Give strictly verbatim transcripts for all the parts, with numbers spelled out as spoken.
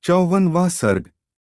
चौवनवा सर्ग।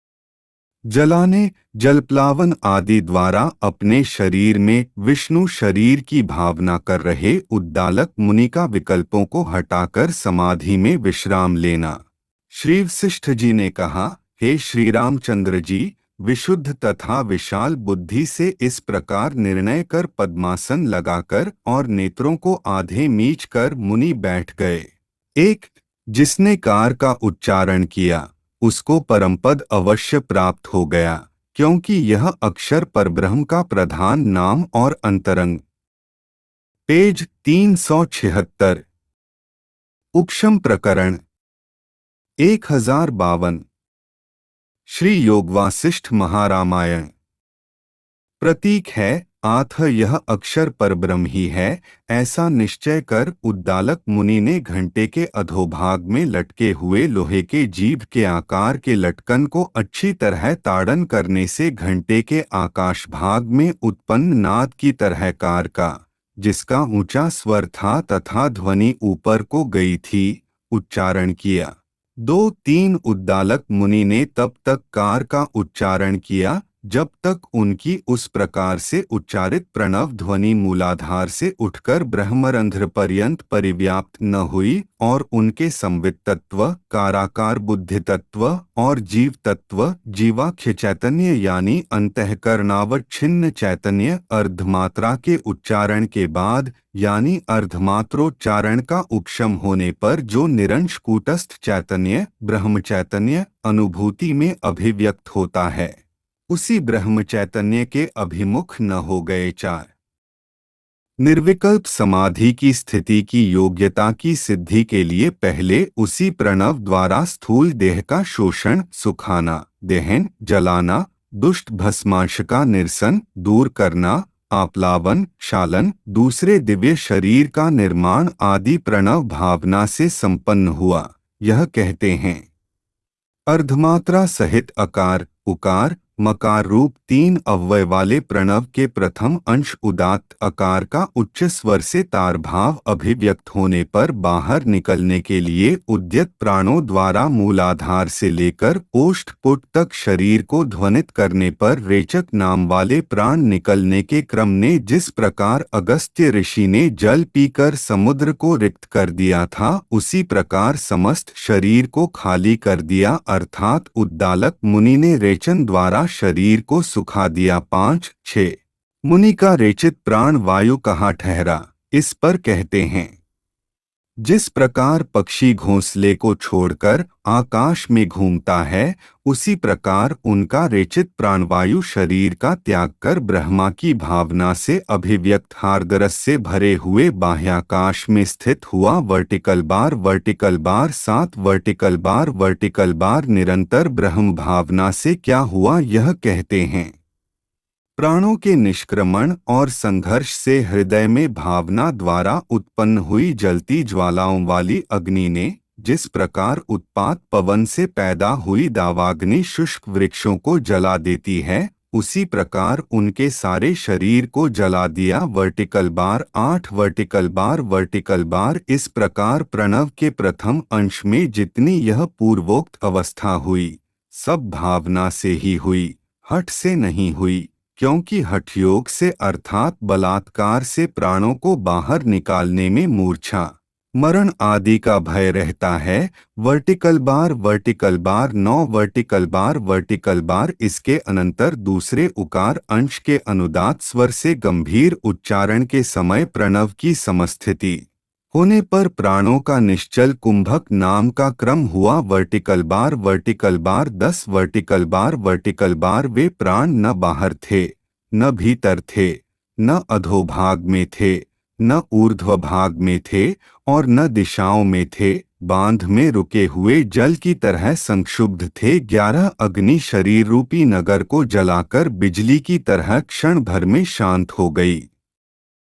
जलाने, जलप्लावन आदि द्वारा अपने शरीर में विष्णु शरीर की भावना कर रहे उद्दालक मुनि का विकल्पों को हटाकर समाधि में विश्राम लेना। श्री वशिष्ठ जी ने कहा, हे श्री रामचंद्र जी, विशुद्ध तथा विशाल बुद्धि से इस प्रकार निर्णय कर पद्मासन लगाकर और नेत्रों को आधे मीच कर मुनि बैठ गए। एक, जिसने कार का उच्चारण किया उसको परमपद अवश्य प्राप्त हो गया, क्योंकि यह अक्षर परब्रह्म का प्रधान नाम और अंतरंग। पेज तीन सौ छिहत्तर। उपशम प्रकरण एक हजार बावन। श्री योगवासिष्ठ महारामायण। प्रतीक है, आथ यह अक्षर परब्रह्म ही है, ऐसा निश्चय कर उद्दालक मुनि ने घंटे के अधोभाग में लटके हुए लोहे के जीभ के आकार के लटकन को अच्छी तरह ताड़न करने से घंटे के आकाश भाग में उत्पन्न नाद की तरह कार का, जिसका ऊंचा स्वर था तथा ध्वनि ऊपर को गई थी, उच्चारण किया। दो तीन उद्दालक मुनि ने तब तक कार का उच्चारण किया जब तक उनकी उस प्रकार से उच्चारित प्रणव ध्वनि मूलाधार से उठकर ब्रह्मरंध्र पर्यंत परिव्याप्त न हुई और उनके संवित तत्व, काराकार बुद्धि तत्व और जीव तत्व, जीवाख्य चैतन्य यानी अंतःकरणावच्छिन्न चैतन्य अर्धमात्रा के उच्चारण के बाद यानी अर्धमात्रोच्चारण का उपशम होने पर जो निरंश कूटस्थ चैतन्य ब्रह्म चैतन्य अनुभूति में अभिव्यक्त होता है, उसी ब्रह्म चैतन्य के अभिमुख न हो गए। चार, निर्विकल्प समाधि की स्थिति की योग्यता की सिद्धि के लिए पहले उसी प्रणव द्वारा स्थूल देह का शोषण, सुखाना, दहन, जलाना, दुष्ट भस्मांश का निरसन, दूर करना, आप्लावन, शालन, दूसरे दिव्य शरीर का निर्माण आदि प्रणव भावना से संपन्न हुआ। यह कहते हैं, अर्धमात्रा सहित अकार, उकार, मकार रूप तीन अव्यय वाले प्रणव के प्रथम अंश उदात्त अकार का उच्च स्वर से तारभाव अभिव्यक्त होने पर बाहर निकलने के लिए उद्यत प्राणों द्वारा मूलाधार से लेकर ओष्ठपुट तक शरीर को ध्वनित करने पर रेचक नाम वाले प्राण निकलने के क्रम ने जिस प्रकार अगस्त्य ऋषि ने जल पीकर समुद्र को रिक्त कर दिया था, उसी प्रकार समस्त शरीर को खाली कर दिया, अर्थात उद्दालक मुनि ने रेचन द्वारा शरीर को सुखा दिया। पाँच छः। मुनि का रेचित प्राण वायु कहाँ ठहरा, इस पर कहते हैं, जिस प्रकार पक्षी घोंसले को छोड़कर आकाश में घूमता है, उसी प्रकार उनका रेचित प्राणवायु शरीर का त्याग कर ब्रह्मा की भावना से अभिव्यक्त हार्दरस से भरे हुए बाह्याकाश में स्थित हुआ। वर्टिकल बार वर्टिकल बार सात वर्टिकल बार वर्टिकल बार निरंतर ब्रह्म भावना से क्या हुआ, यह कहते हैं, प्राणों के निष्क्रमण और संघर्ष से हृदय में भावना द्वारा उत्पन्न हुई जलती ज्वालाओं वाली अग्नि ने जिस प्रकार उत्पात पवन से पैदा हुई दावाग्नि शुष्क वृक्षों को जला देती है, उसी प्रकार उनके सारे शरीर को जला दिया। वर्टिकल बार आठ वर्टिकल बार वर्टिकल बार इस प्रकार प्रणव के प्रथम अंश में जितनी यह पूर्वोक्त अवस्था हुई, सब भावना से ही हुई, हठ से नहीं हुई, क्योंकि हठयोग से अर्थात बलात्कार से प्राणों को बाहर निकालने में मूर्छा, मरण आदि का भय रहता है। वर्टिकल बार वर्टिकल बार नौ वर्टिकल बार वर्टिकल बार इसके अनंतर दूसरे उकार अंश के अनुदात स्वर से गंभीर उच्चारण के समय प्रणव की समस्थिति होने पर प्राणों का निश्चल कुंभक नाम का क्रम हुआ। वर्टिकल बार वर्टिकल बार दस वर्टिकल बार वर्टिकल बार वे प्राण न बाहर थे, न भीतर थे, न अधोभाग में थे, न ऊर्ध्व भाग में थे और न दिशाओं में थे, बांध में रुके हुए जल की तरह संक्षुब्ध थे। ग्यारह अग्नि शरीर रूपी नगर को जलाकर बिजली की तरह क्षण भर में शांत हो गई।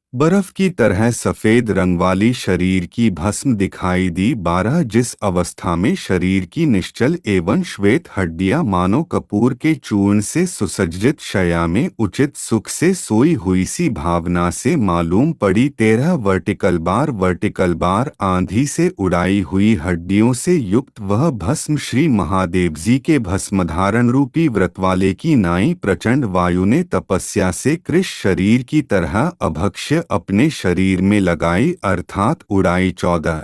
बर्फ की तरह सफेद रंग वाली शरीर की भस्म दिखाई दी। बारह जिस अवस्था में शरीर की निश्चल एवं श्वेत हड्डियां मानो कपूर के चूर्ण से सुसज्जित शया में उचित सुख से सोई हुई सी भावना से मालूम पड़ी। तेरह वर्टिकल बार वर्टिकल बार आंधी से उड़ाई हुई हड्डियों से युक्त वह भस्म श्री महादेव जी के भस्मधारण रूपी व्रतवाले की नाई प्रचंड वायु ने तपस्या से कृष शरीर की तरह अभक्ष्य अपने शरीर में लगाई अर्थात उड़ाई। चौदह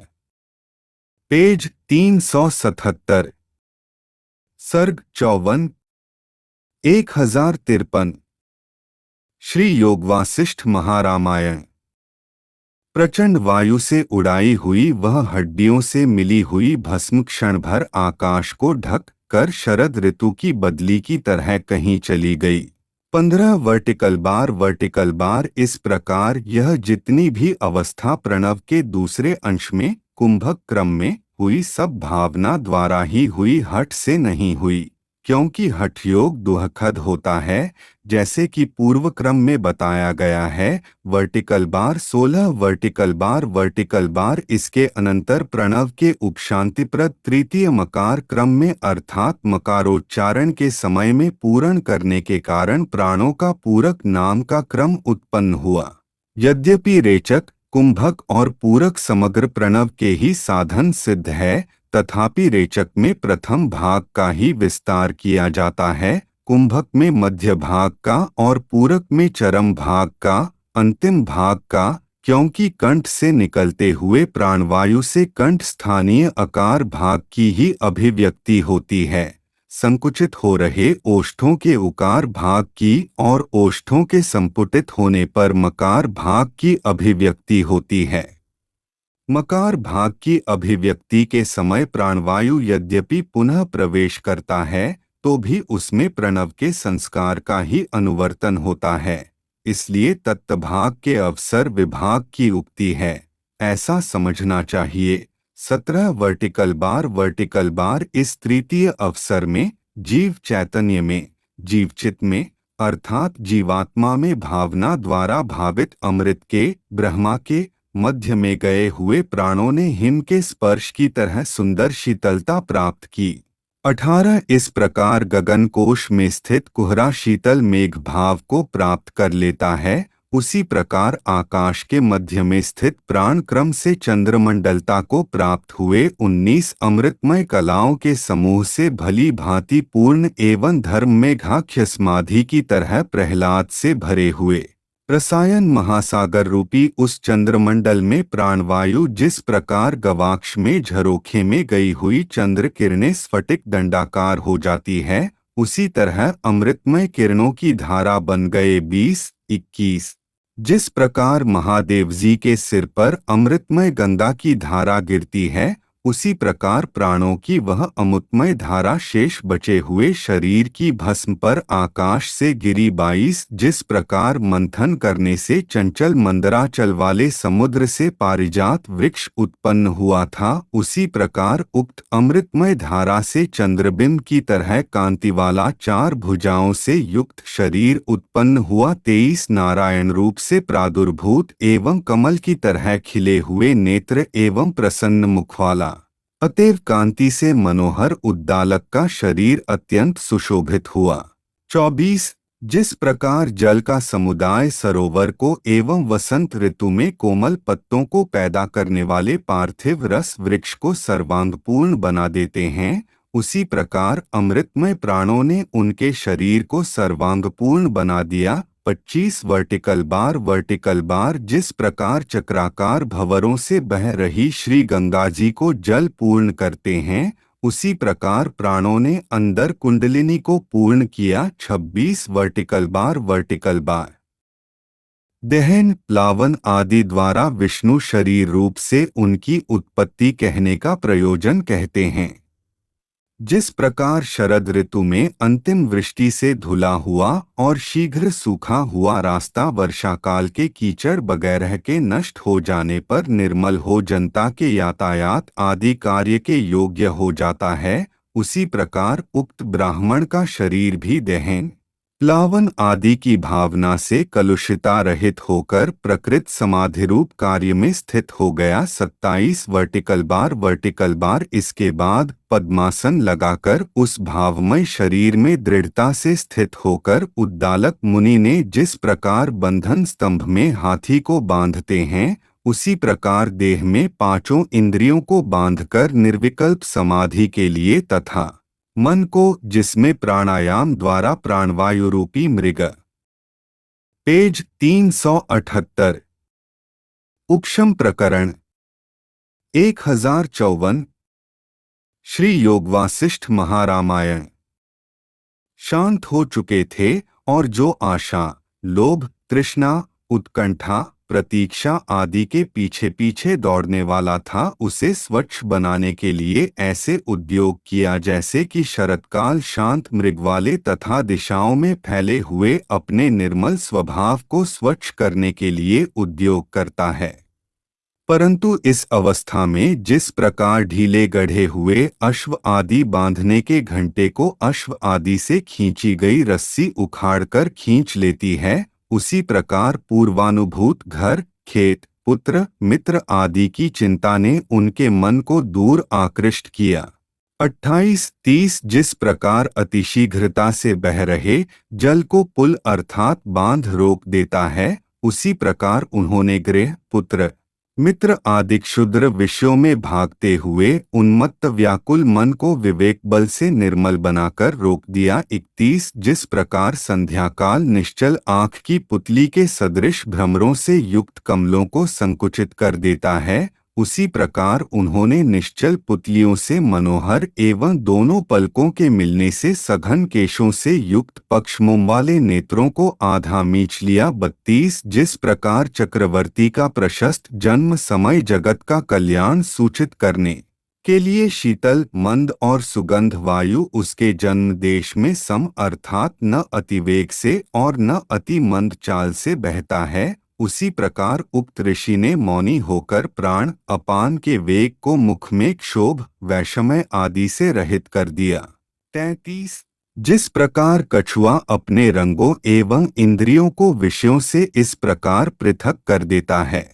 पेज तीन सौ सतहत्तर सर्ग चौवन एक हजार तिरपन श्री योगवासिष्ठ महारामायण। प्रचंड वायु से उड़ाई हुई वह हड्डियों से मिली हुई भस्म क्षण भर आकाश को ढक कर शरद ऋतु की बदली की तरह कहीं चली गई। पंद्रह वर्टिकल बार वर्टिकल बार इस प्रकार यह जितनी भी अवस्था प्रणव के दूसरे अंश में कुंभक क्रम में हुई सब भावना द्वारा ही हुई, हठ से नहीं हुई, क्योंकि हठ योग दुहखद होता है जैसे कि पूर्व क्रम में बताया गया है। वर्टिकल बार सोलह वर्टिकल बार वर्टिकल बार इसके अनंतर प्रणव के उपशांतिप्रद तृतीय मकार क्रम में अर्थात मकारोच्चारण के समय में पूर्ण करने के कारण प्राणों का पूरक नाम का क्रम उत्पन्न हुआ। यद्यपि रेचक कुंभक और पूरक समग्र प्रणव के ही साधन सिद्ध है, तथापि रेचक में प्रथम भाग का ही विस्तार किया जाता है, कुंभक में मध्य भाग का और पूरक में चरम भाग का, अंतिम भाग का, क्योंकि कंठ से निकलते हुए प्राणवायु से कंठ स्थानीय आकार भाग की ही अभिव्यक्ति होती है, संकुचित हो रहे ओष्ठों के उकार भाग की और ओष्ठों के संपुटित होने पर मकार भाग की अभिव्यक्ति होती है। मकार भाग की अभिव्यक्ति के समय प्राणवायु यद्यपि पुनः प्रवेश करता है तो भी उसमें प्रणव के संस्कार का ही अनुवर्तन होता है, इसलिए तत्भाग के अवसर विभाग की उक्ति है, ऐसा समझना चाहिए। सत्रह वर्टिकल बार वर्टिकल बार इस तृतीय अवसर में जीव चैतन्य में जीवचित में अर्थात जीवात्मा में भावना द्वारा भावित अमृत के ब्रह्मा के मध्य में गए हुए प्राणों ने हिम के स्पर्श की तरह सुंदर शीतलता प्राप्त की। अठारह इस प्रकार गगन कोश में स्थित कुहरा शीतल मेघ भाव को प्राप्त कर लेता है, उसी प्रकार आकाश के मध्य में स्थित प्राण क्रम से चंद्रमंडलता को प्राप्त हुए। उन्नीस अमृतमय कलाओं के समूह से भली भांति पूर्ण एवं धर्म में घाख्य समाधि की तरह प्रहलाद से भरे हुए रसायन महासागर रूपी उस चंद्रमंडल में प्राणवायु जिस प्रकार गवाक्ष में झरोखे में गई हुई चंद्र किरणें स्फटिक दंडाकार हो जाती है, उसी तरह अमृतमय किरणों की धारा बन गए। बीस इक्कीस जिस प्रकार महादेव जी के सिर पर अमृतमय गंगा की धारा गिरती है, उसी प्रकार प्राणों की वह अमृतमय धारा शेष बचे हुए शरीर की भस्म पर आकाश से गिरी। बाईस जिस प्रकार मंथन करने से चंचल मंदराचल वाले समुद्र से पारिजात वृक्ष उत्पन्न हुआ था, उसी प्रकार उक्त अमृतमय धारा से चंद्रबिंब की तरह कांति वाला चार भुजाओं से युक्त शरीर उत्पन्न हुआ। तेईस नारायण रूप से प्रादुर्भूत एवं कमल की तरह खिले हुए नेत्र एवं प्रसन्न मुख वाला अतएव कांति से मनोहर उद्दालक का शरीर अत्यंत सुशोभित हुआ। चौबीस जिस प्रकार जल का समुदाय सरोवर को एवं वसंत ऋतु में कोमल पत्तों को पैदा करने वाले पार्थिव रस वृक्ष को सर्वांगपूर्ण बना देते हैं, उसी प्रकार अमृतमय प्राणों ने उनके शरीर को सर्वांगपूर्ण बना दिया। पच्चीस वर्टिकल बार वर्टिकल बार जिस प्रकार चक्राकार भंवरों से बह रही श्री गंगा जी को जल पूर्ण करते हैं, उसी प्रकार प्राणों ने अंदर कुंडलिनी को पूर्ण किया। छब्बीस वर्टिकल बार वर्टिकल बार दहन प्लावन आदि द्वारा विष्णु शरीर रूप से उनकी उत्पत्ति कहने का प्रयोजन कहते हैं। जिस प्रकार शरद ऋतु में अंतिम वृष्टि से धुला हुआ और शीघ्र सूखा हुआ रास्ता वर्षा काल के कीचड़ वगैरह के नष्ट हो जाने पर निर्मल हो जनता के यातायात आदि कार्य के योग्य हो जाता है, उसी प्रकार उक्त ब्राह्मण का शरीर भी दहन प्लावन आदि की भावना से कलुषिता रहित होकर प्रकृत समाधिरूप कार्य में स्थित हो गया। सत्ताईस वर्टिकल बार वर्टिकल बार इसके बाद पद्मासन लगाकर उस भावमय शरीर में दृढ़ता से स्थित होकर उद्दालक मुनि ने जिस प्रकार बंधन स्तंभ में हाथी को बांधते हैं, उसी प्रकार देह में पांचों इंद्रियों को बांधकर निर्विकल्प समाधि के लिए तथा मन को, जिसमें प्राणायाम द्वारा प्राणवायु रूपी मृग। पेज तीन सौ अठहत्तर। उपशम प्रकरण एक हजार चौवन। श्री योग वासिष्ठ महारामायण। शांत हो चुके थे और जो आशा, लोभ, तृष्णा, उत्कंठा, प्रतीक्षा आदि के पीछे पीछे दौड़ने वाला था, उसे स्वच्छ बनाने के लिए ऐसे उद्योग किया जैसे कि शरतकाल शांत मृग वाले तथा दिशाओं में फैले हुए अपने निर्मल स्वभाव को स्वच्छ करने के लिए उद्योग करता है। परंतु इस अवस्था में जिस प्रकार ढीले गढ़े हुए अश्व आदि बांधने के घंटे को अश्व आदि से खींची गई रस्सी उखाड़कर खींच लेती है, उसी प्रकार पूर्वानुभूत घर, खेत, पुत्र, मित्र आदि की चिंता ने उनके मन को दूर आकृष्ट किया। अट्ठाईस तीस। जिस प्रकार अतिशीघ्रता से बह रहे जल को पुल अर्थात बांध रोक देता है, उसी प्रकार उन्होंने गृह, पुत्र, मित्र आदि क्षुद्र विषयों में भागते हुए उन्मत्त व्याकुल मन को विवेक बल से निर्मल बनाकर रोक दिया। इकतीस। जिस प्रकार संध्याकाल निश्चल आँख की पुतली के सदृश भ्रमरों से युक्त कमलों को संकुचित कर देता है, उसी प्रकार उन्होंने निश्चल पुतलियों से मनोहर एवं दोनों पलकों के मिलने से सघन केशों से युक्त पक्षमों वाले नेत्रों को आधा मींच लिया। बत्तीस। जिस प्रकार चक्रवर्ती का प्रशस्त जन्म समय जगत का कल्याण सूचित करने के लिए शीतल, मंद और सुगंध वायु उसके जन्म देश में सम अर्थात न अतिवेग से और न अति मंद चाल से बहता है, उसी प्रकार उक्त ऋषि ने मौनी होकर प्राण अपान के वेग को मुख में क्षोभ, वैषम्य आदि से रहित कर दिया। तैंतीस। जिस प्रकार कछुआ अपने रंगों एवं इंद्रियों को विषयों से इस प्रकार पृथक कर देता है,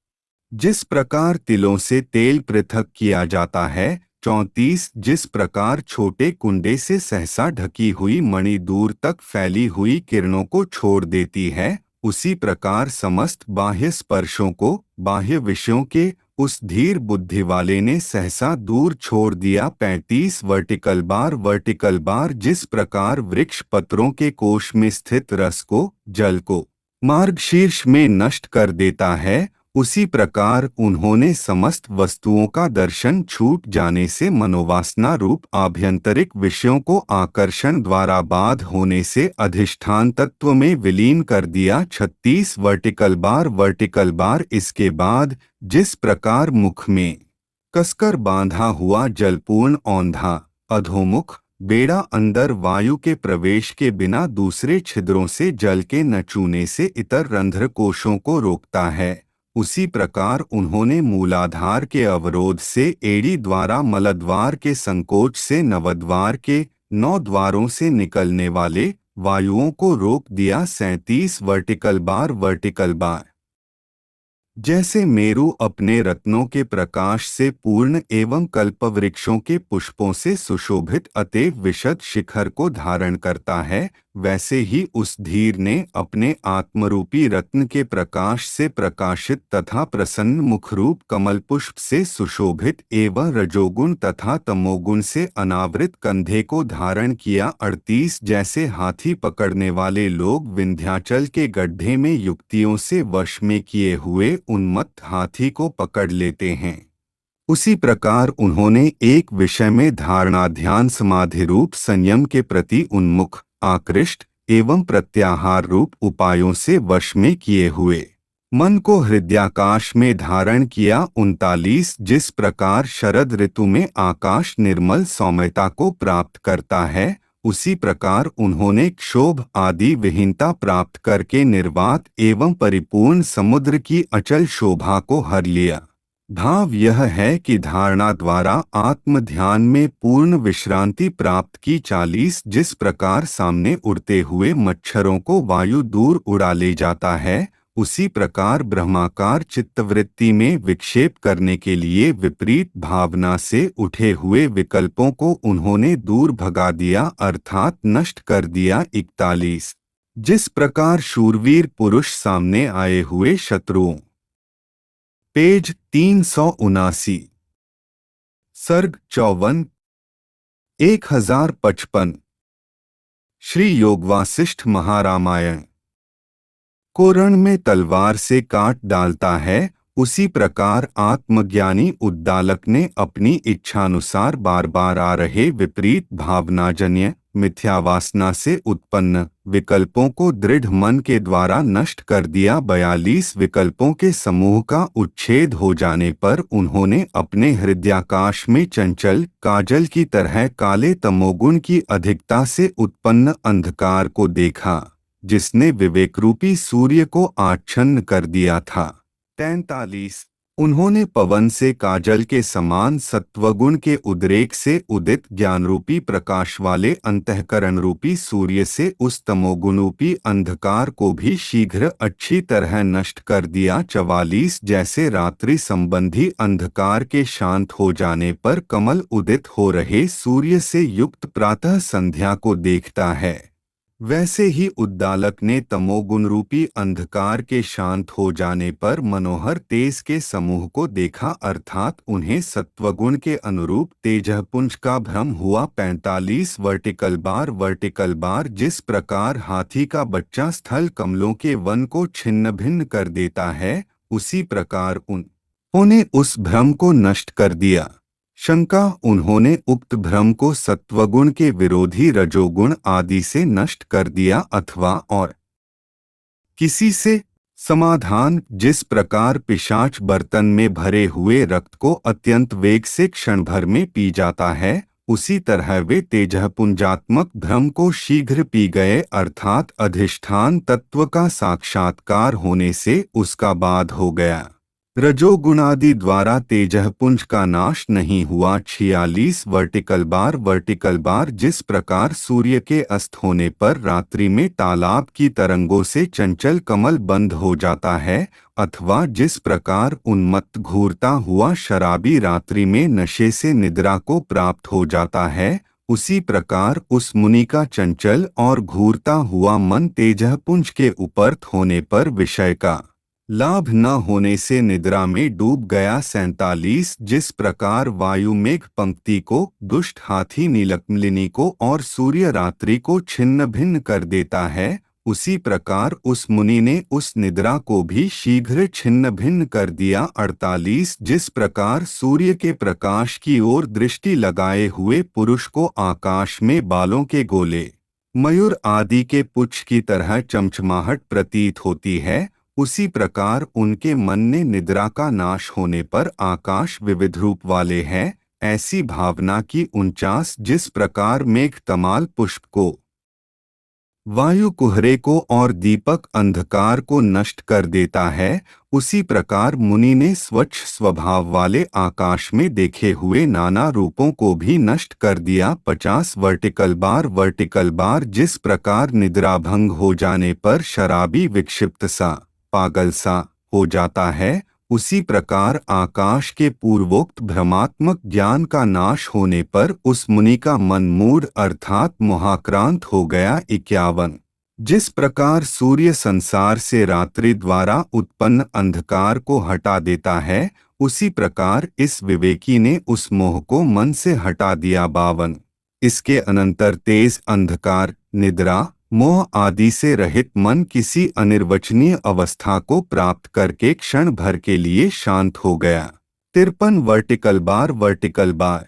जिस प्रकार तिलों से तेल पृथक किया जाता है। चौंतीस। जिस प्रकार छोटे कुंडे से सहसा ढकी हुई मणि दूर तक फैली हुई किरणों को छोड़ देती है, उसी प्रकार समस्त बाह्य स्पर्शों को बाह्य विषयों के उस धीर बुद्धि वाले ने सहसा दूर छोड़ दिया। पैंतीस। वर्टिकल बार वर्टिकल बार जिस प्रकार वृक्ष पत्रों के कोश में स्थित रस को, जल को मार्ग शीर्ष में नष्ट कर देता है, उसी प्रकार उन्होंने समस्त वस्तुओं का दर्शन छूट जाने से मनोवासना रूप आभ्यंतरिक विषयों को आकर्षण द्वारा बाध होने से अधिष्ठान तत्व में विलीन कर दिया। छत्तीस। वर्टिकल बार वर्टिकल बार इसके बाद जिस प्रकार मुख में कसकर बांधा हुआ जलपूर्ण औंधा अधोमुख बेड़ा अंदर वायु के प्रवेश के बिना दूसरे छिद्रों से जल के न चूने से इतर रंध्र कोशों को रोकता है, उसी प्रकार उन्होंने मूलाधार के अवरोध से एड़ी द्वारा मलद्वार के संकोच से नवद्वार के नौ द्वारों से निकलने वाले वायुओं को रोक दिया। सैंतीस। वर्टिकल बार वर्टिकल बार जैसे मेरु अपने रत्नों के प्रकाश से पूर्ण एवं कल्पवृक्षों के पुष्पों से सुशोभित अतएव विशद शिखर को धारण करता है, वैसे ही उस धीर ने अपने आत्मरूपी रत्न के प्रकाश से प्रकाशित तथा प्रसन्न मुखरूप कमल पुष्प से सुशोभित एवं रजोगुण तथा तमोगुण से अनावृत कंधे को धारण किया। अड़तीस। जैसे हाथी पकड़ने वाले लोग विंध्याचल के गड्ढे में युक्तियों से वश में किए हुए उन्मत्त हाथी को पकड़ लेते हैं, उसी प्रकार उन्होंने एक विषय में धारणा ध्यान समाधि रूप संयम के प्रति उन्मुख, आकृष्ट एवं प्रत्याहार रूप उपायों से वश में किए हुए मन को हृदयाकाश में धारण किया। उनतालीस। जिस प्रकार शरद ऋतु में आकाश निर्मल सौम्यता को प्राप्त करता है, उसी प्रकार उन्होंने क्षोभ आदि विहीनता प्राप्त करके निर्वात एवं परिपूर्ण समुद्र की अचल शोभा को हर लिया। भाव यह है कि धारणा द्वारा आत्म ध्यान में पूर्ण विश्रांति प्राप्त की चालीस जिस प्रकार सामने उड़ते हुए मच्छरों को वायु दूर उड़ा ले जाता है, उसी प्रकार ब्रह्माकार चित्तवृत्ति में विक्षेप करने के लिए विपरीत भावना से उठे हुए विकल्पों को उन्होंने दूर भगा दिया अर्थात नष्ट कर दिया। इकतालीस जिस प्रकार शूरवीर पुरुष सामने आए हुए शत्रुओं। पेज तीन सौ उनासी। सर्ग चौवन एक हजार पचपन। श्री योगवासिष्ठ महारामायण को रण में तलवार से काट डालता है, उसी प्रकार आत्मज्ञानी उद्दालक ने अपनी इच्छानुसार बार बार आ रहे विपरीत भावनाजन्य मिथ्यावासना से उत्पन्न विकल्पों को दृढ़ मन के द्वारा नष्ट कर दिया। बयालीस विकल्पों के समूह का उच्छेद हो जाने पर उन्होंने अपने हृदयाकाश में चंचल काजल की तरह काले तमोगुण की अधिकता से उत्पन्न अंधकार को देखा, जिसने विवेकरूपी सूर्य को आच्छन्न कर दिया था। तैंतालीस उन्होंने पवन से काजल के समान सत्वगुण के उद्रेक से उदित ज्ञानरूपी प्रकाश वाले अंतःकरण रूपी सूर्य से उस तमोगुणरूपी अंधकार को भी शीघ्र अच्छी तरह नष्ट कर दिया। चवालीस जैसे रात्रि संबंधी अंधकार के शांत हो जाने पर कमल उदित हो रहे सूर्य से युक्त प्रातः संध्या को देखता है, वैसे ही उद्दालक ने तमोगुण रूपी अंधकार के शांत हो जाने पर मनोहर तेज के समूह को देखा अर्थात उन्हें सत्वगुण के अनुरूप तेजपुंज का भ्रम हुआ। पैंतालीस वर्टिकल बार वर्टिकल बार जिस प्रकार हाथी का बच्चा स्थल कमलों के वन को छिन्न भिन्न कर देता है, उसी प्रकार उन्होंने उस भ्रम को नष्ट कर दिया। शंका उन्होंने उक्त भ्रम को सत्वगुण के विरोधी रजोगुण आदि से नष्ट कर दिया अथवा और किसी से। समाधान जिस प्रकार पिशाच बर्तन में भरे हुए रक्त को अत्यंत वेग से क्षण भर में पी जाता है, उसी तरह वे तेजपुंजात्मक भ्रम को शीघ्र पी गए अर्थात अधिष्ठान तत्व का साक्षात्कार होने से उसका बाध हो गया। रजोगुणादि द्वारा तेजपुंज का नाश नहीं हुआ। छियालीस वर्टिकल बार वर्टिकल बार जिस प्रकार सूर्य के अस्त होने पर रात्रि में तालाब की तरंगों से चंचल कमल बंद हो जाता है, अथवा जिस प्रकार उन्मत्त घूरता हुआ शराबी रात्रि में नशे से निद्रा को प्राप्त हो जाता है, उसी प्रकार उस मुनि का चंचल और घूरता हुआ मन तेजपुंज के उपरत होने पर विषय का लाभ न होने से निद्रा में डूब गया। सैंतालीस जिस प्रकार वायु मेघ पंक्ति को, दुष्ट हाथी नीलकमलिनी को और सूर्य रात्रि को छिन्न भिन्न कर देता है, उसी प्रकार उस मुनि ने उस निद्रा को भी शीघ्र छिन्न भिन्न कर दिया। अड़तालीस जिस प्रकार सूर्य के प्रकाश की ओर दृष्टि लगाए हुए पुरुष को आकाश में बालों के गोले मयूर आदि के पुच्छ की तरह चमचमाहट प्रतीत होती है, उसी प्रकार उनके मन ने निद्रा का नाश होने पर आकाश विविध रूप वाले हैं ऐसी भावना की। उनचास जिस प्रकार मेघ तमाल पुष्प को, वायु कुहरे को और दीपक अंधकार को नष्ट कर देता है, उसी प्रकार मुनि ने स्वच्छ स्वभाव वाले आकाश में देखे हुए नाना रूपों को भी नष्ट कर दिया। पचास वर्टिकल बार वर्टिकल बार जिस प्रकार निद्रा भंग हो जाने पर शराबी विक्षिप्त सा पागल सा हो जाता है, उसी प्रकार आकाश के पूर्वोक्त भ्रमात्मक ज्ञान का नाश होने पर उस मुनि का मन मूढ़ अर्थात मोहाक्रांत हो गया। इक्यावन जिस प्रकार सूर्य संसार से रात्रि द्वारा उत्पन्न अंधकार को हटा देता है, उसी प्रकार इस विवेकी ने उस मोह को मन से हटा दिया। बावन इसके अनंतर तेज अंधकार, निद्रा, मोह आदि से रहित मन किसी अनिर्वचनीय अवस्था को प्राप्त करके क्षण भर के लिए शांत हो गया। तिरपन वर्टिकल बार वर्टिकल बार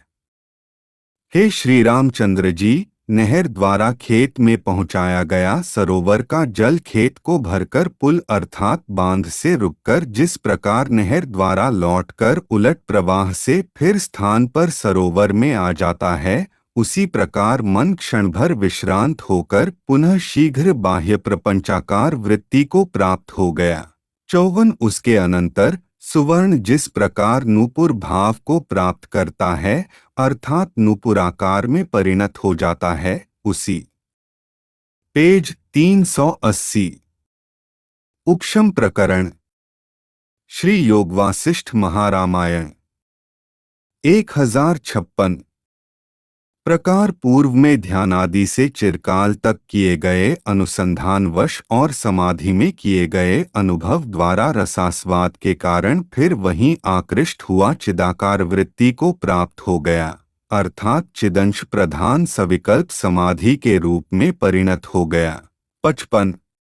हे श्री रामचंद्र जी, नहर द्वारा खेत में पहुंचाया गया सरोवर का जल खेत को भरकर पुल अर्थात बांध से रुककर जिस प्रकार नहर द्वारा लौटकर उलट प्रवाह से फिर स्थान पर सरोवर में आ जाता है, उसी प्रकार मन क्षण भर विश्रांत होकर पुनः शीघ्र बाह्य प्रपंचाकार वृत्ति को प्राप्त हो गया। चौवन उसके अनंतर सुवर्ण जिस प्रकार नूपुर भाव को प्राप्त करता है अर्थात नूपुराकार में परिणत हो जाता है, उसी पेज तीन सौ अस्सी। उपशम प्रकरण श्री योग वासिष्ठ महारामायण एक हजार छप्पन प्रकार पूर्व में ध्यानादि से चिरकाल तक किए गए अनुसंधानवश और समाधि में किए गए अनुभव द्वारा रसास्वाद के कारण फिर वहीं आकृष्ट हुआ चिदाकार वृत्ति को प्राप्त हो गया, अर्थात चिदंश प्रधान सविकल्प समाधि के रूप में परिणत हो गया। पचपन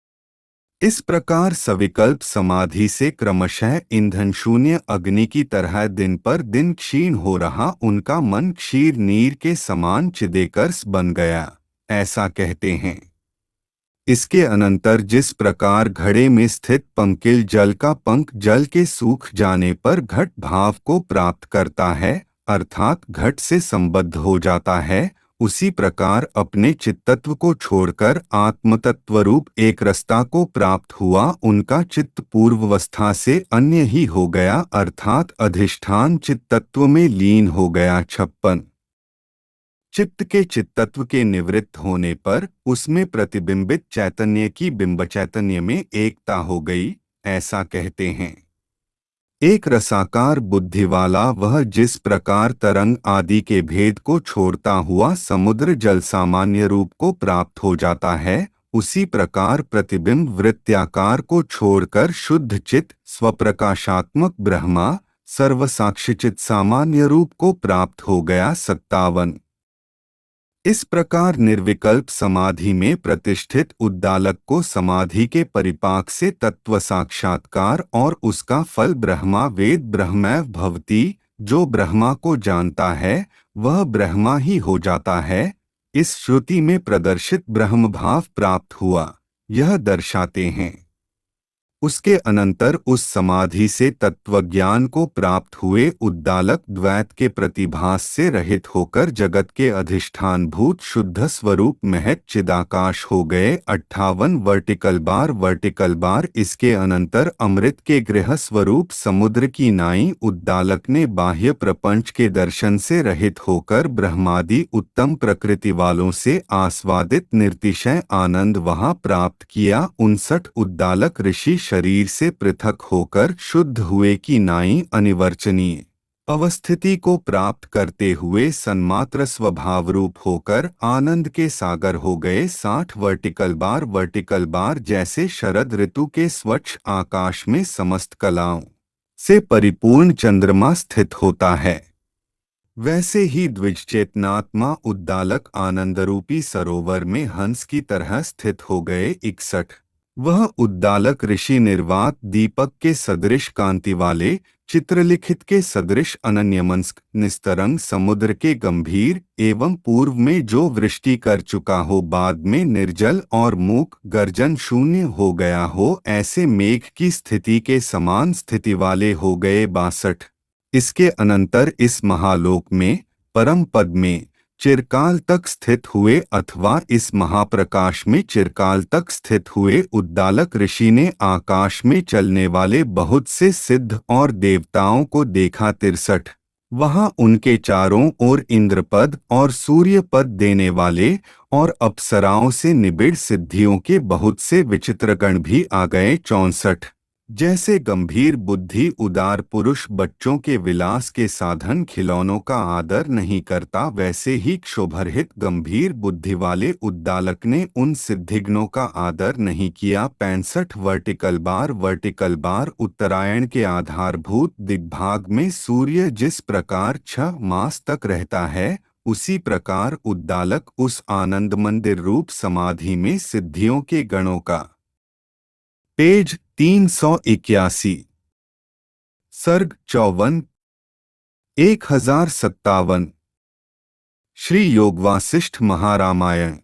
इस प्रकार सविकल्प समाधि से क्रमशः ईंधन शून्य अग्नि की तरह दिन पर दिन क्षीण हो रहा उनका मन क्षीर नीर के समान चिदेकर्ष बन गया, ऐसा कहते हैं। इसके अनंतर जिस प्रकार घड़े में स्थित पंकिल जल का पंख जल के सूख जाने पर घट भाव को प्राप्त करता है, अर्थात घट से संबद्ध हो जाता है, उसी प्रकार अपने चित्तत्व को छोड़कर आत्मतत्वरूप एक रस्ता को प्राप्त हुआ उनका चित्त पूर्वावस्था से अन्य ही हो गया, अर्थात अधिष्ठान चित्तत्व में लीन हो गया। छप्पन चित्त के चित्तत्व के निवृत्त होने पर उसमें प्रतिबिंबित चैतन्य की बिंब चैतन्य में एकता हो गई, ऐसा कहते हैं। एक रसाकार बुद्धि वाला वह जिस प्रकार तरंग आदि के भेद को छोड़ता हुआ समुद्र जल सामान्य रूप को प्राप्त हो जाता है, उसी प्रकार प्रतिबिंब वृत्त्याकार को छोड़कर शुद्ध चित्त स्वप्रकाशात्मक ब्रह्मा सर्वसाक्षिचित सामान्य रूप को प्राप्त हो गया। सत्तावन इस प्रकार निर्विकल्प समाधि में प्रतिष्ठित उद्दालक को समाधि के परिपाक से तत्व साक्षात्कार और उसका फल ब्रह्मा वेद ब्रह्मैव भवति, जो ब्रह्मा को जानता है वह ब्रह्मा ही हो जाता है, इस श्रुति में प्रदर्शित ब्रह्म भाव प्राप्त हुआ, यह दर्शाते हैं। उसके अनंतर उस समाधि से तत्वज्ञान को प्राप्त हुए उद्दालक द्वैत के प्रतिभास से रहित होकर जगत के अधिष्ठान भूत शुद्ध स्वरूप महत चिदाकाश हो गए। अट्ठावन वर्टिकल बार वर्टिकल बार इसके अनंतर अमृत के गृह स्वरूप समुद्र की नाई उद्दालक ने बाह्य प्रपंच के दर्शन से रहित होकर ब्रह्मादि उत्तम प्रकृति वालों से आस्वादित निर्तिशय आनंद वहां प्राप्त किया। उनसठ उद्दालक ऋषि शरीर से पृथक होकर शुद्ध हुए की नाई अनिवर्चनीय अवस्थिति को प्राप्त करते हुए सन्मात्र स्वभाव रूप होकर आनंद के सागर हो गए। साठ वर्टिकल बार वर्टिकल बार जैसे शरद ऋतु के स्वच्छ आकाश में समस्त कलाओं से परिपूर्ण चंद्रमा स्थित होता है, वैसे ही द्विजचेतनात्मा उद्दालक आनंदरूपी सरोवर में हंस की तरह स्थित हो गए। इकसठ वह उद्दालक ऋषि निर्वात दीपक के सदृश कांति वाले चित्रलिखित के सदृश अनन्यमनस्क निस्तरंग समुद्र के गंभीर एवं पूर्व में जो वृष्टि कर चुका हो बाद में निर्जल और मूक गर्जन शून्य हो गया हो, ऐसे मेघ की स्थिति के समान स्थिति वाले हो गए। बासठ इसके अनंतर इस महालोक में परम पद में चिरकाल तक स्थित हुए अथवा इस महाप्रकाश में चिरकाल तक स्थित हुए उद्दालक ऋषि ने आकाश में चलने वाले बहुत से सिद्ध और देवताओं को देखा। तिरसठ वहां उनके चारों ओर इंद्रपद और सूर्य पद देने वाले और अप्सराओं से निबिड़ सिद्धियों के बहुत से विचित्रगण भी आ गए। चौसठ जैसे गंभीर बुद्धि उदार पुरुष बच्चों के विलास के साधन खिलौनों का आदर नहीं करता, वैसे ही क्षोभरहित गंभीर बुद्धि वाले उद्दालक ने उन सिद्धिगणों का आदर नहीं किया। पैंसठ वर्टिकल बार वर्टिकल बार उत्तरायण के आधारभूत दिग्भाग में सूर्य जिस प्रकार छह मास तक रहता है, उसी प्रकार उद्दालक उस आनंद मंदिर रूप समाधि में सिद्धियों के गणों का। पेज तीन सौ इक्यासी सर्ग चौवन एक हजार सत्तावन श्री योग वासिष्ठ महारामायण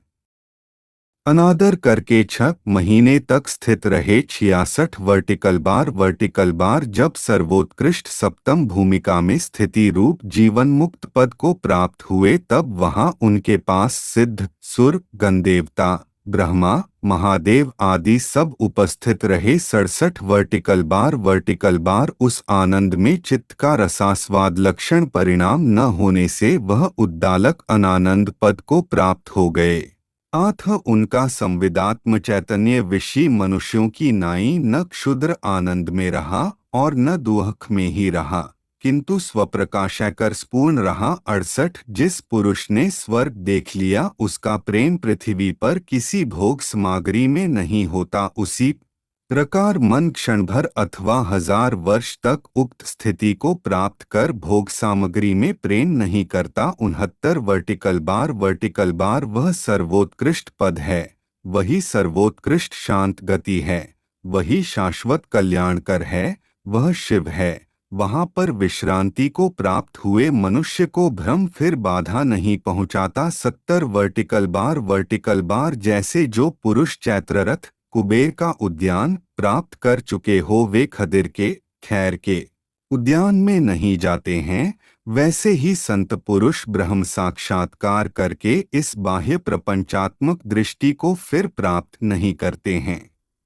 अनादर करके छह महीने तक स्थित रहे। छियासठ वर्टिकल बार वर्टिकल बार जब सर्वोत्कृष्ट सप्तम भूमिका में स्थिति रूप जीवन मुक्त पद को प्राप्त हुए, तब वहां उनके पास सिद्ध सुर गंधेवता ब्रह्मा, महादेव आदि सब उपस्थित रहे। सड़सठ वर्टिकल बार वर्टिकल बार उस आनंद में चित्त का रसास्वाद लक्षण परिणाम न होने से वह उद्दालक अनानंद पद को प्राप्त हो गए। आथ उनका संविदात्म चैतन्य विषी मनुष्यों की नाई न क्षुद्र आनंद में रहा और न दुख में ही रहा, किंतु स्वप्रकाशकर पूर्ण रहा। अड़सठ जिस पुरुष ने स्वर्ग देख लिया उसका प्रेम पृथ्वी पर किसी भोग सामग्री में नहीं होता। उसी प्रकार मन क्षण भर अथवा हजार वर्ष तक उक्त स्थिति को प्राप्त कर भोग सामग्री में प्रेम नहीं करता। उनहत्तर वर्टिकल बार वर्टिकल बार वह सर्वोत्कृष्ट पद है, वही सर्वोत्कृष्ट शांत गति है, वही शाश्वत कल्याणकर है, वह शिव है। वहाँ पर विश्रांति को प्राप्त हुए मनुष्य को भ्रम फिर बाधा नहीं पहुँचाता। सत्तर वर्टिकल बार वर्टिकल बार जैसे जो पुरुष चैत्ररथ कुबेर का उद्यान प्राप्त कर चुके हो वे खदिर के खैर के उद्यान में नहीं जाते हैं, वैसे ही संत पुरुष ब्रह्म साक्षात्कार करके इस बाह्य प्रपंचात्मक दृष्टि को फिर प्राप्त नहीं करते हैं।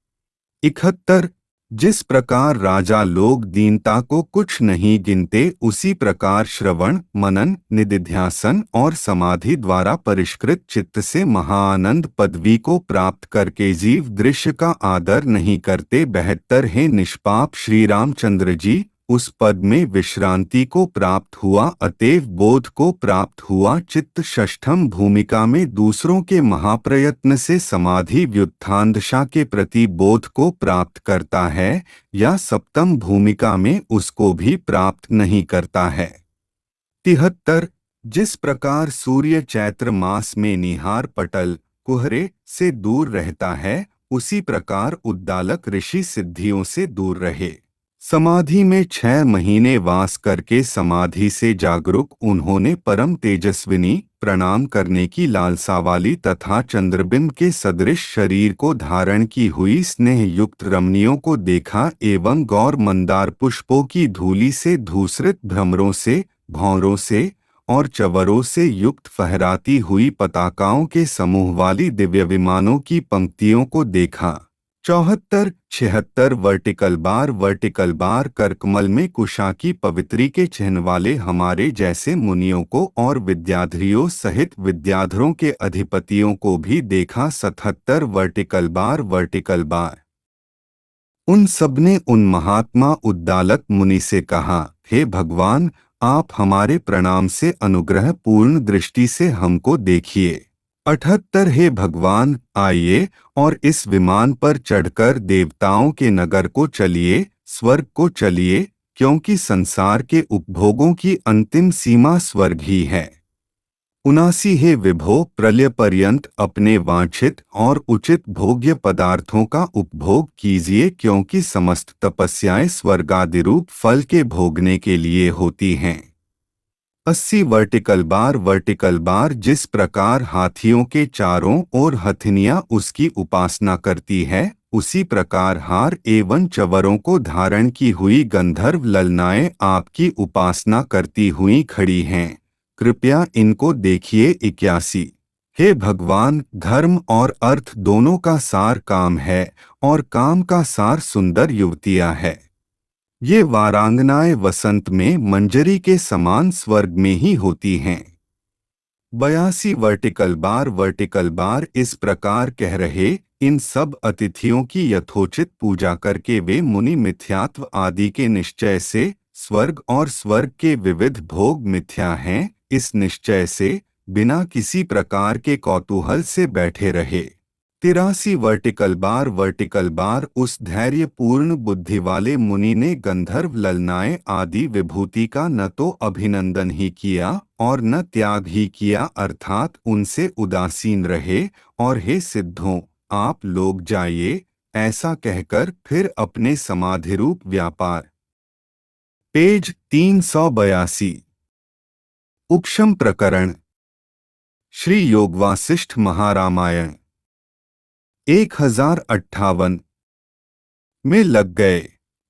इकहत्तर जिस प्रकार राजा लोग दीनता को कुछ नहीं गिनते उसी प्रकार श्रवण मनन निदिध्यासन और समाधि द्वारा परिष्कृत चित्त से महाआनंद पदवी को प्राप्त करके जीव दृश्य का आदर नहीं करते। बहत्तर है निष्पाप श्री रामचंद्र जी उस पद में विश्रांति को प्राप्त हुआ, अतएव बोध को प्राप्त हुआ। चित्त षष्ठम भूमिका में दूसरों के महाप्रयत्न से समाधि व्युत्थानदशा के प्रति बोध को प्राप्त करता है, या सप्तम भूमिका में उसको भी प्राप्त नहीं करता है। तिहत्तर जिस प्रकार सूर्य चैत्र मास में निहार पटल कुहरे से दूर रहता है, उसी प्रकार उद्दालक ऋषि सिद्धियों से दूर रहे। समाधि में छह महीने वास करके समाधि से जागरूक उन्होंने परम तेजस्विनी प्रणाम करने की लालसा वाली तथा चंद्रबिंब के सदृश शरीर को धारण की हुई स्नेह युक्त रमणियों को देखा एवं गौर मंदार पुष्पों की धूली से धूसरित भ्रमरों से भौरों से और चवरों से युक्त फहराती हुई पताकाओं के समूह वाली दिव्य विमानों की पंक्तियों को देखा। चौहत्तर छिहत्तर वर्टिकल बार वर्टिकल बार करकमल में कुशा की पवित्री के चिन्ह वाले हमारे जैसे मुनियों को और विद्याधरियों सहित विद्याधरों के अधिपतियों को भी देखा। सतहत्तर वर्टिकल बार वर्टिकल बार उन सबने उन महात्मा उद्दालक मुनि से कहा, हे भगवान, आप हमारे प्रणाम से अनुग्रह पूर्ण दृष्टि से हमको देखिए। अठहत्तर हे भगवान, आइए और इस विमान पर चढ़कर देवताओं के नगर को चलिए, स्वर्ग को चलिए, क्योंकि संसार के उपभोगों की अंतिम सीमा स्वर्ग ही है। उनासी हे विभो, प्रलय पर्यंत अपने वांछित और उचित भोग्य पदार्थों का उपभोग कीजिए, क्योंकि समस्त तपस्याएं स्वर्गादिरूप फल के भोगने के लिए होती हैं। अस्सी वर्टिकल बार वर्टिकल बार जिस प्रकार हाथियों के चारों ओर हथिनियां उसकी उपासना करती है, उसी प्रकार हार एवं चवरों को धारण की हुई गंधर्व ललनाएं आपकी उपासना करती हुई खड़ी हैं, कृपया इनको देखिए। इक्यासी हे भगवान, धर्म और अर्थ दोनों का सार काम है और काम का सार सुंदर युवतियां है। ये वारांगनाएं वसंत में मंजरी के समान स्वर्ग में ही होती हैं। बयासी वर्टिकल बार वर्टिकल बार इस प्रकार कह रहे, इन सब अतिथियों की यथोचित पूजा करके वे मुनि मिथ्यात्व आदि के निश्चय से स्वर्ग और स्वर्ग के विविध भोग मिथ्या हैं, इस निश्चय से बिना किसी प्रकार के कौतूहल से बैठे रहे। तिरासी वर्टिकल बार वर्टिकल बार उस धैर्य पूर्ण बुद्धि वाले मुनि ने गंधर्व ललनाएं आदि विभूति का न तो अभिनंदन ही किया और न त्याग ही किया, अर्थात उनसे उदासीन रहे और हे सिद्धों, आप लोग जाइए, ऐसा कहकर फिर अपने समाधिरूप व्यापार। पेज तीन सौ बयासी उपशम प्रकरण श्री योगवासिष्ठ महारामायण एक हजार अट्ठावन में लग गए।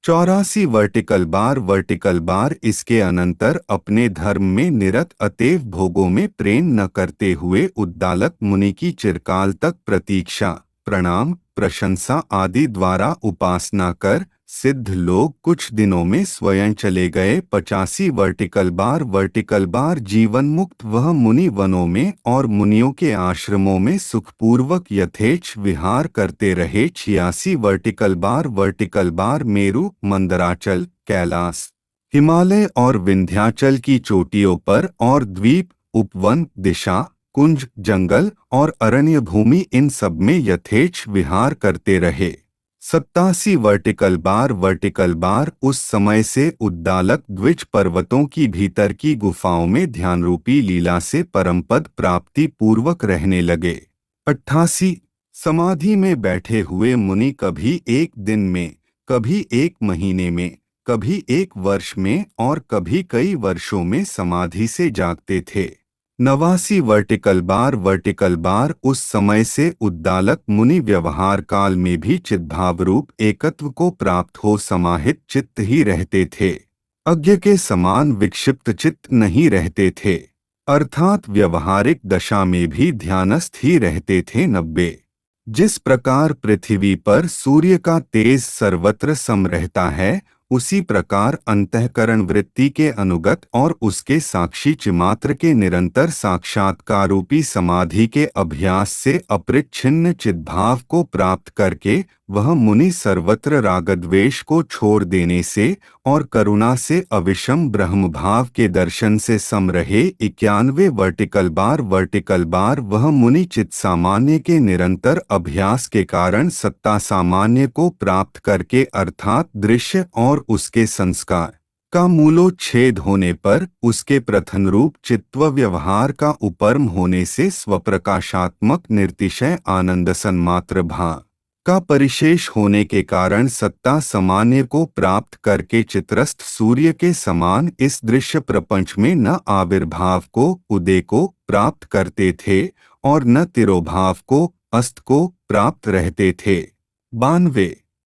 चौरासी वर्टिकल बार वर्टिकल बार इसके अनंतर अपने धर्म में निरत अतएव भोगों में प्रेम न करते हुए उद्दालक मुनि की चिरकाल तक प्रतीक्षा, प्रणाम, प्रशंसा आदि द्वारा उपासना कर सिद्ध लोग कुछ दिनों में स्वयं चले गए। पचासी वर्टिकल बार वर्टिकल बार जीवन मुक्त वह मुनि वनों में और मुनियों के आश्रमों में सुखपूर्वक यथेच्छ विहार करते रहे। छियासी vertical bar vertical bar Meru, Mandarachal, Kailash, Himalaya और विंध्याचल की चोटियों पर और द्वीप, उपवन, दिशा, कुंज, जंगल और अरण्य भूमि इन सब में यथेच्छ विहार करते रहे। सत्तासी वर्टिकल बार वर्टिकल बार उस समय से उद्दालक द्विज पर्वतों की भीतर की गुफाओं में ध्यानरूपी लीला से परमपद प्राप्ति पूर्वक रहने लगे। अट्ठासी समाधि में बैठे हुए मुनि कभी एक दिन में, कभी एक महीने में, कभी एक वर्ष में और कभी कई वर्षों में समाधि से जागते थे। नवासी वर्टिकल बार वर्टिकल बार उस समय से उद्दालक मुनि व्यवहार काल में भी चिद्भाव रूप एकत्व को प्राप्त हो समाहित चित्त ही रहते थे, अज्ञ के समान विक्षिप्त चित्त नहीं रहते थे, अर्थात व्यवहारिक दशा में भी ध्यानस्थ ही रहते थे। नब्बे जिस प्रकार पृथ्वी पर सूर्य का तेज सर्वत्र सम रहता है, उसी प्रकार अंतःकरण वृत्ति के अनुगत और उसके साक्षी चिमात्र के निरंतर साक्षात्कारूपी समाधि के अभ्यास से अपरिच्छिन्न चिद्भाव को प्राप्त करके वह मुनि सर्वत्र रागद्वेष को छोड़ देने से और करुणा से अविषम ब्रह्म भाव के दर्शन से सम रहे। इक्यानवे वर्टिकल बार वर्टिकल बार वह मुनि चित्त सामान्य के निरंतर अभ्यास के कारण सत्ता सामान्य को प्राप्त करके अर्थात दृश्य और उसके संस्कार का मूलोच्छेद होने पर उसके प्रथम रूप चित्व व्यवहार का उपरम होने से स्वप्रकाशात्मक निर्तिशय आनंद सन्मात्र भाव का परिशेष होने के कारण सत्ता सामान्य को प्राप्त करके चित्रस्थ सूर्य के समान इस दृश्य प्रपंच में न आविर्भाव को, उदय को प्राप्त करते थे और न तिरोभाव को, अस्त को प्राप्त रहते थे। बानवे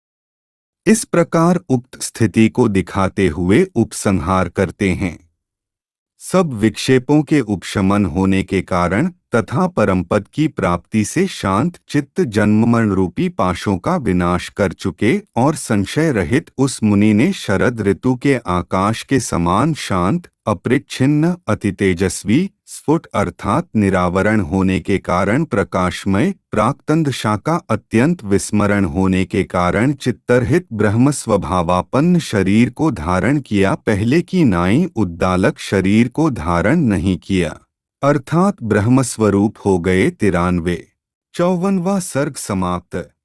इस प्रकार उक्त स्थिति को दिखाते हुए उपसंहार करते हैं। सब विक्षेपों के उपशमन होने के कारण तथा परमपद की प्राप्ति से शांत चित्त जन्ममरण रूपी पाशों का विनाश कर चुके और संशय रहित उस मुनि ने शरद ऋतु के आकाश के समान शांत, अपरिच्छिन्न, अति तेजस्वी, स्फुट अर्थात निरावरण होने के कारण प्रकाशमय, प्राक्तंदशा का अत्यंत विस्मरण होने के कारण चित्तरहित ब्रह्म स्वभावापन्न शरीर को धारण किया, पहले की नाई उद्दालक शरीर को धारण नहीं किया, अर्थात ब्रह्मस्वरूप हो गए। तिरानवे चौवनवा सर्ग समाप्त।